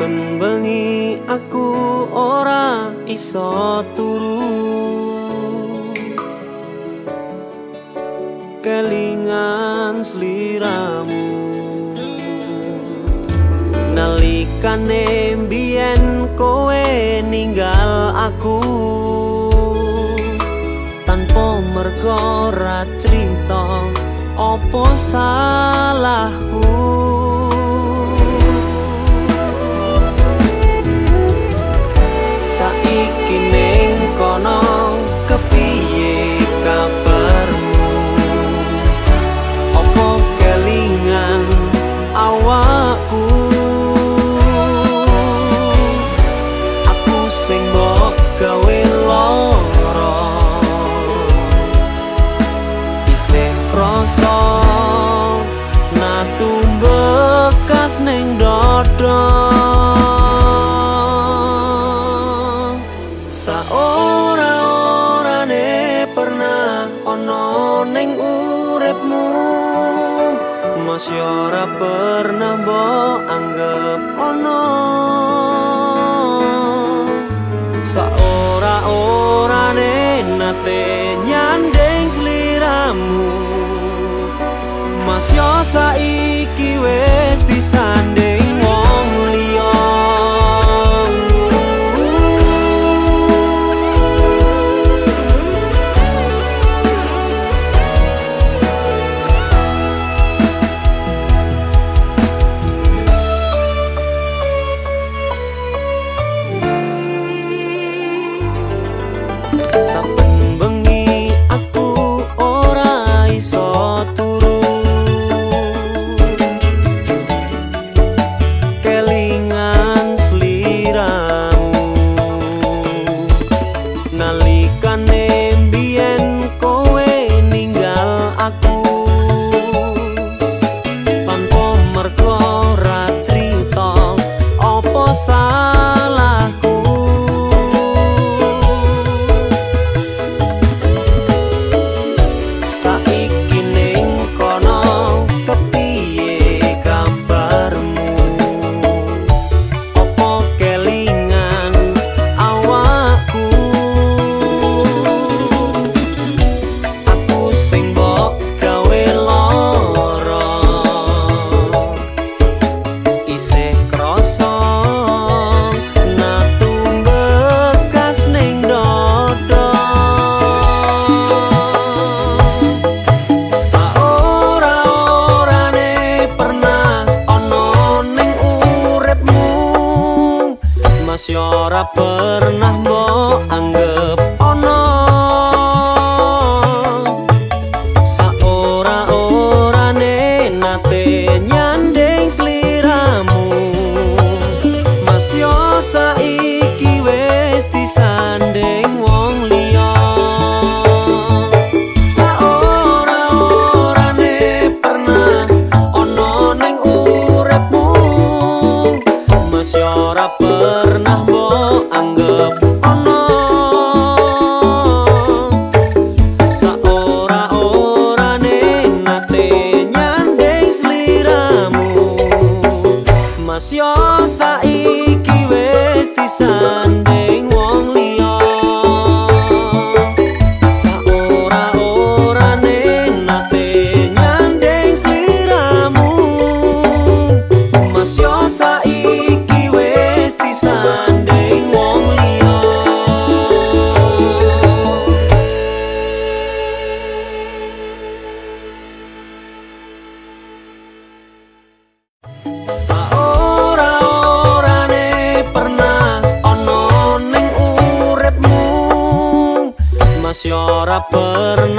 Saben bengi aku ora iso turu, kelingan sliramu. Nalikane mbiyen kowe ninggal aku, tanpa merga ra crita opo salahku. Saiki ning kono kepiye kabarmu? Opo kelingan awakku? Aku sing mbok gawe lara, isih krasa natu bekas ning dada. Saora-orane pernah ono ning uripmu, masih ora pernah mbok anggap ono. Saora-orane nate nyandeng sliramu, masih saiki wis disanding wong liya. Saben bengi aku ora iso turu, kelingan sliramu. Nalikane mbiyen kowe ninggal aku, tanpa merga ra crita opo salahku. Masih ora pernah mbok anggap ono. Saora-orane nate nyandeng sliramu, masih saiki wis disanding wong liya. Saora-orane pernah ono ning uripmu, masih ora pernah mbok anggap ono. Saora-orane nate nyandeng sliramu, masih saiki wis disanding wong liya. Saora-orane nate nyandeng sliramu, masih saiki wis disanding wong liya. Saora-orane pernah ono ning uripmu, masih ora pernah